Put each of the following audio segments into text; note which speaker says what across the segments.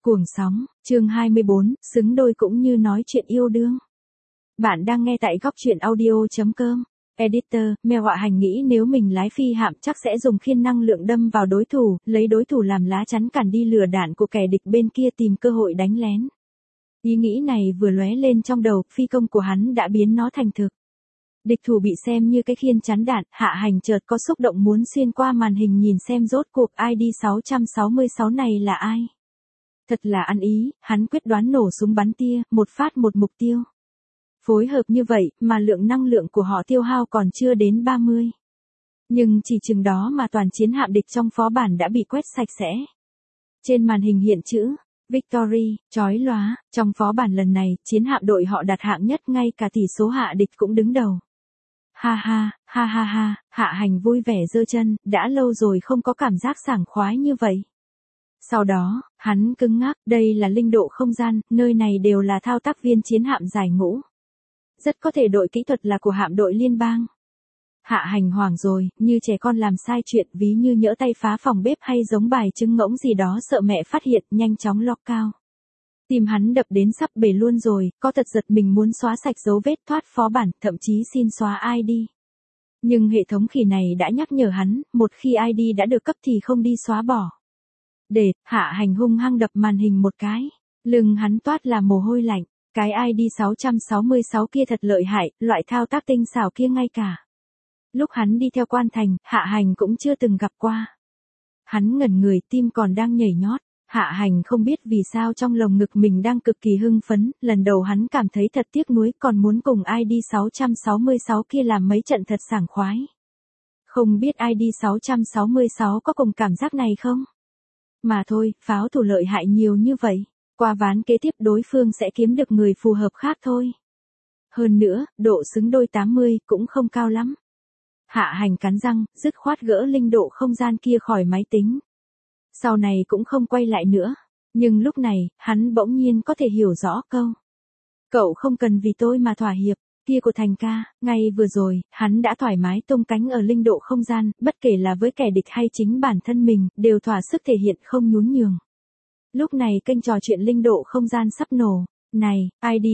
Speaker 1: Cuồng sóng, chương 24, xứng đôi cũng như nói chuyện yêu đương. Bạn đang nghe tại góc truyện audio.com. Editor, mèo họa hành nghĩ nếu mình lái phi hạm chắc sẽ dùng khiên năng lượng đâm vào đối thủ, lấy đối thủ làm lá chắn cản đi lửa đạn của kẻ địch bên kia tìm cơ hội đánh lén. Ý nghĩ này vừa lóe lên trong đầu, phi công của hắn đã biến nó thành thực. Địch thủ bị xem như cái khiên chắn đạn, Hạ Hành chợt có xúc động muốn xuyên qua màn hình nhìn xem rốt cuộc ID 666 này là ai. Thật là ăn ý, hắn quyết đoán nổ súng bắn tia, một phát một mục tiêu. Phối hợp như vậy mà lượng năng lượng của họ tiêu hao còn chưa đến 30. Nhưng chỉ chừng đó mà toàn chiến hạm địch trong phó bản đã bị quét sạch sẽ. Trên màn hình hiện chữ Victory, chói lóa, trong phó bản lần này, chiến hạm đội họ đạt hạng nhất ngay cả tỷ số hạ địch cũng đứng đầu. Ha ha, ha ha ha, Hạ Hành vui vẻ giơ chân, đã lâu rồi không có cảm giác sảng khoái như vậy. Sau đó, hắn cứng ngắc, đây là linh độ không gian, nơi này đều là thao tác viên chiến hạm giải ngũ. Rất có thể đội kỹ thuật là của hạm đội liên bang. Hạ Hành hoảng rồi, như trẻ con làm sai chuyện, ví như nhỡ tay phá phòng bếp hay giống bài trứng ngỗng gì đó sợ mẹ phát hiện, nhanh chóng lock cao. Tim hắn đập đến sắp bể luôn rồi, có thật giật mình muốn xóa sạch dấu vết thoát phó bản, thậm chí xin xóa ID. Nhưng hệ thống khỉ này đã nhắc nhở hắn, một khi ID đã được cấp thì không đi xóa bỏ. Để, Hạ Hành hung hăng đập màn hình một cái, lưng hắn toát là mồ hôi lạnh, cái ID 666 kia thật lợi hại, loại thao tác tinh xảo kia ngay cả. Lúc hắn đi theo quan thành, Hạ Hành cũng chưa từng gặp qua. Hắn ngẩn người, tim còn đang nhảy nhót, Hạ Hành không biết vì sao trong lồng ngực mình đang cực kỳ hưng phấn, lần đầu hắn cảm thấy thật tiếc nuối còn muốn cùng ID 666 kia làm mấy trận thật sảng khoái. Không biết ID 666 có cùng cảm giác này không? Mà thôi, pháo thủ lợi hại nhiều như vậy, qua ván kế tiếp đối phương sẽ kiếm được người phù hợp khác thôi. Hơn nữa, độ xứng đôi 80 cũng không cao lắm. Hạ Hành cắn răng, dứt khoát gỡ linh độ không gian kia khỏi máy tính. Sau này cũng không quay lại nữa. Nhưng lúc này, hắn bỗng nhiên có thể hiểu rõ câu. Cậu không cần vì tôi mà thỏa hiệp. Kia của Thành ca, ngay vừa rồi, hắn đã thoải mái tung cánh ở linh độ không gian, bất kể là với kẻ địch hay chính bản thân mình, đều thỏa sức thể hiện không nhún nhường. Lúc này kênh trò chuyện linh độ không gian sắp nổ. Này, ID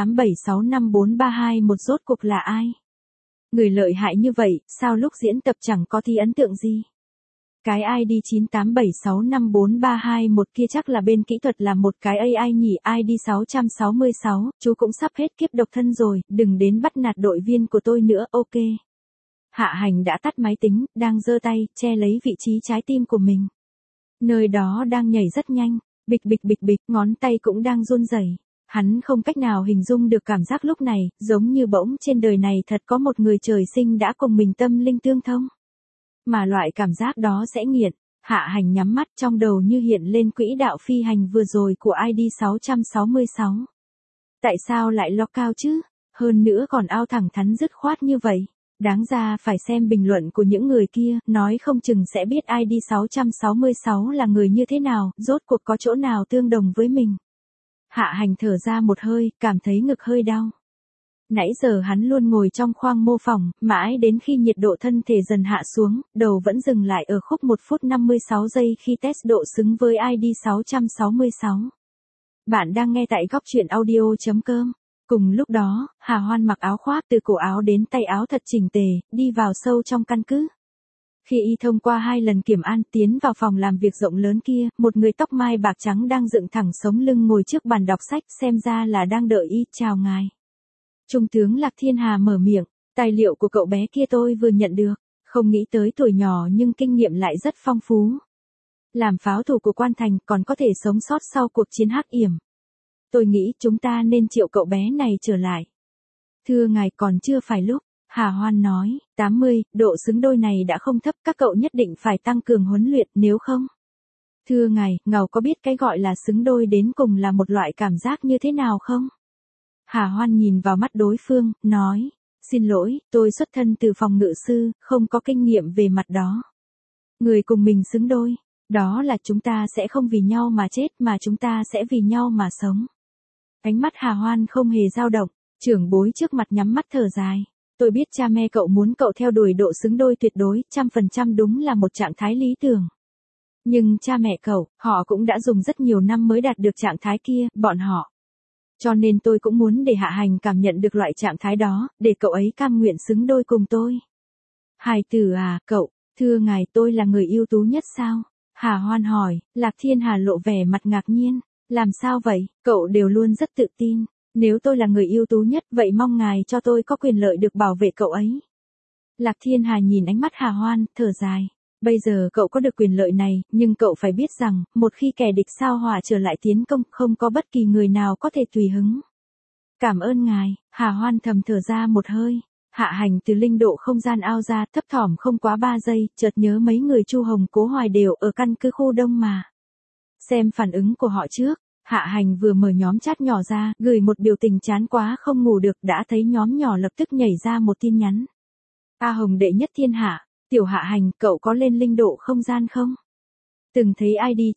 Speaker 1: 987654321 rốt cuộc là ai? Người lợi hại như vậy, sao lúc diễn tập chẳng có tí ấn tượng gì? Cái ID 987654321 kia chắc là bên kỹ thuật là một cái AI nhỉ. ID 666, chú cũng sắp hết kiếp độc thân rồi, đừng đến bắt nạt đội viên của tôi nữa, ok. Hạ Hành đã tắt máy tính, đang giơ tay, che lấy vị trí trái tim của mình. Nơi đó đang nhảy rất nhanh, bịch bịch bịch bịch, ngón tay cũng đang run rẩy. Hắn không cách nào hình dung được cảm giác lúc này, giống như bỗng trên đời này thật có một người trời sinh đã cùng mình tâm linh tương thông. Mà loại cảm giác đó sẽ nghiện. Hạ Hành nhắm mắt trong đầu như hiện lên quỹ đạo phi hành vừa rồi của ID 666. Tại sao lại lock cao chứ? Hơn nữa còn ao thẳng thắn dứt khoát như vậy. Đáng ra phải xem bình luận của những người kia, nói không chừng sẽ biết ID 666 là người như thế nào, rốt cuộc có chỗ nào tương đồng với mình. Hạ Hành thở ra một hơi, cảm thấy ngực hơi đau. Nãy giờ hắn luôn ngồi trong khoang mô phỏng, mãi đến khi nhiệt độ thân thể dần hạ xuống, đầu vẫn dừng lại ở khúc 1 phút 56 giây khi test độ xứng với ID 666. Bạn đang nghe tại góc truyện audio.com. Cùng lúc đó, Hà Hoan mặc áo khoác từ cổ áo đến tay áo thật chỉnh tề, đi vào sâu trong căn cứ. Khi y thông qua 2 lần kiểm an tiến vào phòng làm việc rộng lớn kia, một người tóc mai bạc trắng đang dựng thẳng sống lưng ngồi trước bàn đọc sách, xem ra là đang đợi y. Chào ngài. Trung tướng Lạc Thiên Hà mở miệng, tài liệu của cậu bé kia tôi vừa nhận được, không nghĩ tới tuổi nhỏ nhưng kinh nghiệm lại rất phong phú. Làm pháo thủ của quan thành còn có thể sống sót sau cuộc chiến hắc yểm. Tôi nghĩ chúng ta nên triệu cậu bé này trở lại. Thưa ngài còn chưa phải lúc, Hà Hoan nói, 80, độ xứng đôi này đã không thấp, các cậu nhất định phải tăng cường huấn luyện nếu không. Thưa ngài, ngài có biết cái gọi là xứng đôi đến cùng là một loại cảm giác như thế nào không? Hà Hoan nhìn vào mắt đối phương, nói, xin lỗi, tôi xuất thân từ phòng ngự sư, không có kinh nghiệm về mặt đó. Người cùng mình xứng đôi, đó là chúng ta sẽ không vì nhau mà chết mà chúng ta sẽ vì nhau mà sống. Ánh mắt Hà Hoan không hề dao động, trưởng bối trước mặt nhắm mắt thở dài. Tôi biết cha mẹ cậu muốn cậu theo đuổi độ xứng đôi tuyệt đối, 100% đúng là một trạng thái lý tưởng. Nhưng cha mẹ cậu, họ cũng đã dùng rất nhiều năm mới đạt được trạng thái kia, bọn họ. Cho nên tôi cũng muốn để Hạ Hành cảm nhận được loại trạng thái đó, để cậu ấy cam nguyện xứng đôi cùng tôi. Hài tử à, cậu, thưa ngài tôi là người ưu tú nhất sao? Hà Hoan hỏi, Lạc Thiên Hà lộ vẻ mặt ngạc nhiên. Làm sao vậy, cậu đều luôn rất tự tin. Nếu tôi là người ưu tú nhất vậy mong ngài cho tôi có quyền lợi được bảo vệ cậu ấy. Lạc Thiên Hà nhìn ánh mắt Hà Hoan, thở dài. Bây giờ cậu có được quyền lợi này, nhưng cậu phải biết rằng, một khi kẻ địch sao hỏa trở lại tiến công, không có bất kỳ người nào có thể tùy hứng. Cảm ơn ngài, Hà Hoan thầm thở ra một hơi. Hạ Hành từ linh độ không gian ao ra, thấp thỏm không quá 3 giây, chợt nhớ mấy người Chu Hồng Cố Hoài đều ở căn cứ khu đông mà. Xem phản ứng của họ trước, Hạ Hành vừa mở nhóm chat nhỏ ra, gửi một biểu tình chán quá không ngủ được, đã thấy nhóm nhỏ lập tức nhảy ra một tin nhắn. A Hồng đệ nhất thiên hạ, tiểu Hạ Hành, cậu có lên linh độ không gian không? Từng thấy ID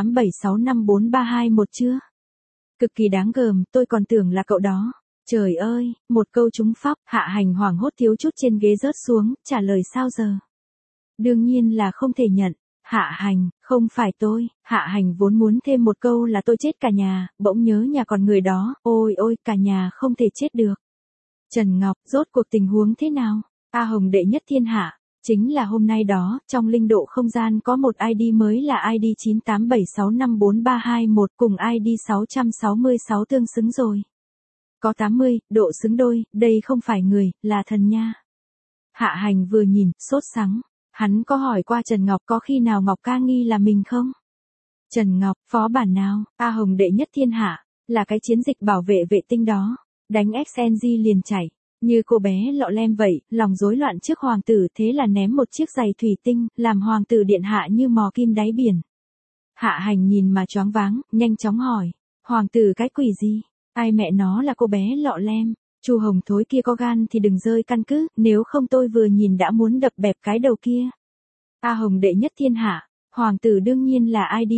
Speaker 1: 987654321 chưa? Cực kỳ đáng gờm, tôi còn tưởng là cậu đó. Trời ơi, một câu trúng phóc, Hạ Hành hoảng hốt thiếu chút trên ghế rớt xuống, trả lời sao giờ? Đương nhiên là không thể nhận. Hạ Hành, không phải tôi. Hạ Hành vốn muốn thêm một câu là tôi chết cả nhà, bỗng nhớ nhà còn người đó, ôi ôi cả nhà không thể chết được. Trần Ngọc, rốt cuộc tình huống thế nào? A Hồng đệ nhất thiên hạ. Chính là hôm nay đó, trong linh độ không gian có một ID mới là ID 987654321 cùng ID 666 tương xứng rồi. Có 80, độ xứng đôi, đây không phải người, là thần nha. Hạ Hành vừa nhìn, sốt sắng. Hắn có hỏi qua Trần Ngọc có khi nào Ngọc ca nghi là mình không? Trần Ngọc, phó bản nào? A Hồng đệ nhất thiên hạ, là cái chiến dịch bảo vệ vệ tinh đó. Đánh XNG liền chảy. Như cô bé lọ lem vậy, lòng rối loạn trước hoàng tử thế là ném một chiếc giày thủy tinh, làm hoàng tử điện hạ như mò kim đáy biển. Hạ Hành nhìn mà choáng váng, nhanh chóng hỏi. Hoàng tử cái quỷ gì? Ai mẹ nó là cô bé lọ lem? Chu Hồng thối kia có gan thì đừng rơi căn cứ, nếu không tôi vừa nhìn đã muốn đập bẹp cái đầu kia. A Hồng đệ nhất thiên hạ, hoàng tử đương nhiên là ID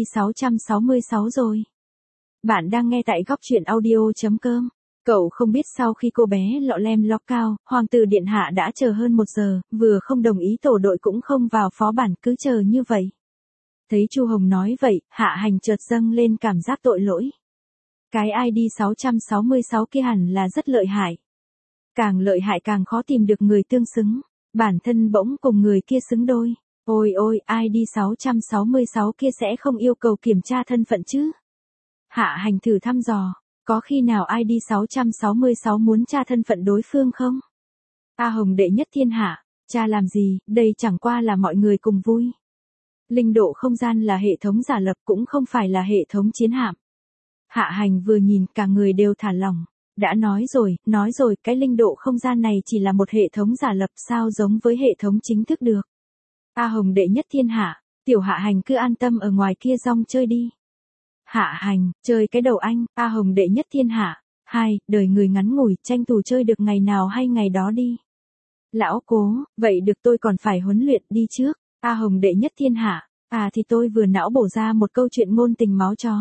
Speaker 1: 666 rồi. Bạn đang nghe tại góc truyện audio.com. Cậu không biết sau khi cô bé lọ lem ló cao, hoàng tử điện hạ đã chờ hơn 1 giờ, vừa không đồng ý tổ đội cũng không vào phó bản cứ chờ như vậy. Thấy Chu Hồng nói vậy, Hạ Hành chợt dâng lên cảm giác tội lỗi. Cái ID 666 kia hẳn là rất lợi hại. Càng lợi hại càng khó tìm được người tương xứng. Bản thân bỗng cùng người kia xứng đôi. Ôi ôi, ID 666 kia sẽ không yêu cầu kiểm tra thân phận chứ? Hạ Hành thử thăm dò. Có khi nào ID 666 muốn tra thân phận đối phương không? A Hồng đệ nhất thiên hạ. Tra làm gì, đây chẳng qua là mọi người cùng vui. Linh độ không gian là hệ thống giả lập cũng không phải là hệ thống chiến hạm. Hạ Hành vừa nhìn cả người đều thả lỏng. Đã nói rồi, cái linh độ không gian này chỉ là một hệ thống giả lập sao giống với hệ thống chính thức được. A Hồng đệ nhất thiên hạ, tiểu Hạ Hành cứ an tâm ở ngoài kia rong chơi đi. Hạ Hành, chơi cái đầu anh, A Hồng đệ nhất thiên hạ. Đời người ngắn ngủi, tranh thủ chơi được ngày nào hay ngày đó đi. Lão Cố, vậy được tôi còn phải huấn luyện đi trước. A Hồng đệ nhất thiên hạ, thì tôi vừa não bổ ra một câu chuyện ngôn tình máu chó.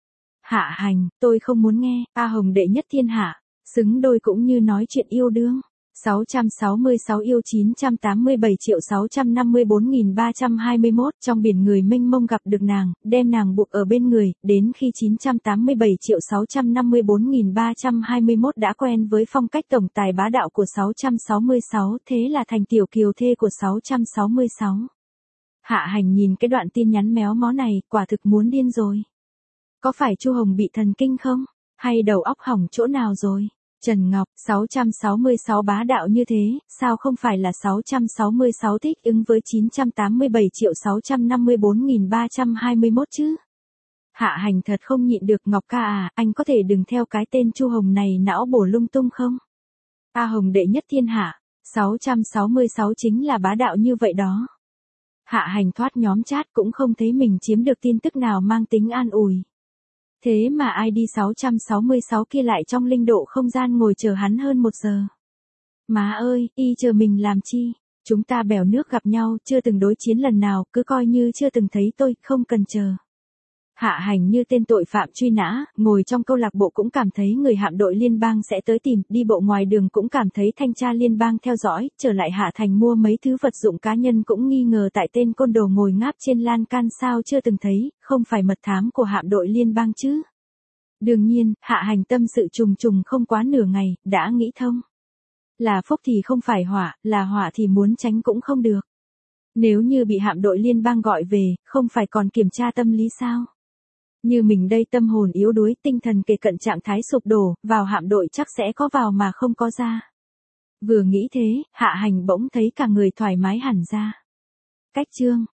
Speaker 1: Hạ Hành, tôi không muốn nghe. A Hồng đệ nhất thiên hạ, xứng đôi cũng như nói chuyện yêu đương. 666 yêu 987.654.321 trong biển người mênh mông gặp được nàng, đem nàng buộc ở bên người, đến khi 987.654.321 đã quen với phong cách tổng tài bá đạo của 666, thế là thành tiểu kiều thê của 666. Hạ Hành nhìn cái đoạn tin nhắn méo mó này, quả thực muốn điên rồi. Có phải Chu Hồng bị thần kinh không? Hay đầu óc hỏng chỗ nào rồi? Trần Ngọc, 666 bá đạo như thế, sao không phải là 666 thích ứng với 987.654.321 chứ? Hạ Hành thật không nhịn được. Ngọc ca à, anh có thể đừng theo cái tên Chu Hồng này não bổ lung tung không? A Hồng đệ nhất thiên hạ, 666 chính là bá đạo như vậy đó. Hạ Hành thoát nhóm chat cũng không thấy mình chiếm được tin tức nào mang tính an ủi. Thế mà ID 666 kia lại trong linh độ không gian ngồi chờ hắn hơn 1 giờ. Má ơi, y chờ mình làm chi? Chúng ta bèo nước gặp nhau, chưa từng đối chiến lần nào, cứ coi như chưa từng thấy tôi, không cần chờ. Hạ Hành như tên tội phạm truy nã, ngồi trong câu lạc bộ cũng cảm thấy người hạm đội liên bang sẽ tới tìm, đi bộ ngoài đường cũng cảm thấy thanh tra liên bang theo dõi, trở lại Hạ Thành mua mấy thứ vật dụng cá nhân cũng nghi ngờ tại tên côn đồ ngồi ngáp trên lan can sao chưa từng thấy, không phải mật thám của hạm đội liên bang chứ. Đương nhiên, Hạ Hành tâm sự trùng trùng không quá nửa ngày, đã nghĩ thông. Là phúc thì không phải họa, là họa thì muốn tránh cũng không được. Nếu như bị hạm đội liên bang gọi về, không phải còn kiểm tra tâm lý sao? Như mình đây tâm hồn yếu đuối, tinh thần kề cận trạng thái sụp đổ, vào hạm đội chắc sẽ có vào mà không có ra. Vừa nghĩ thế, Hạ Hành bỗng thấy cả người thoải mái hẳn ra. Cách chương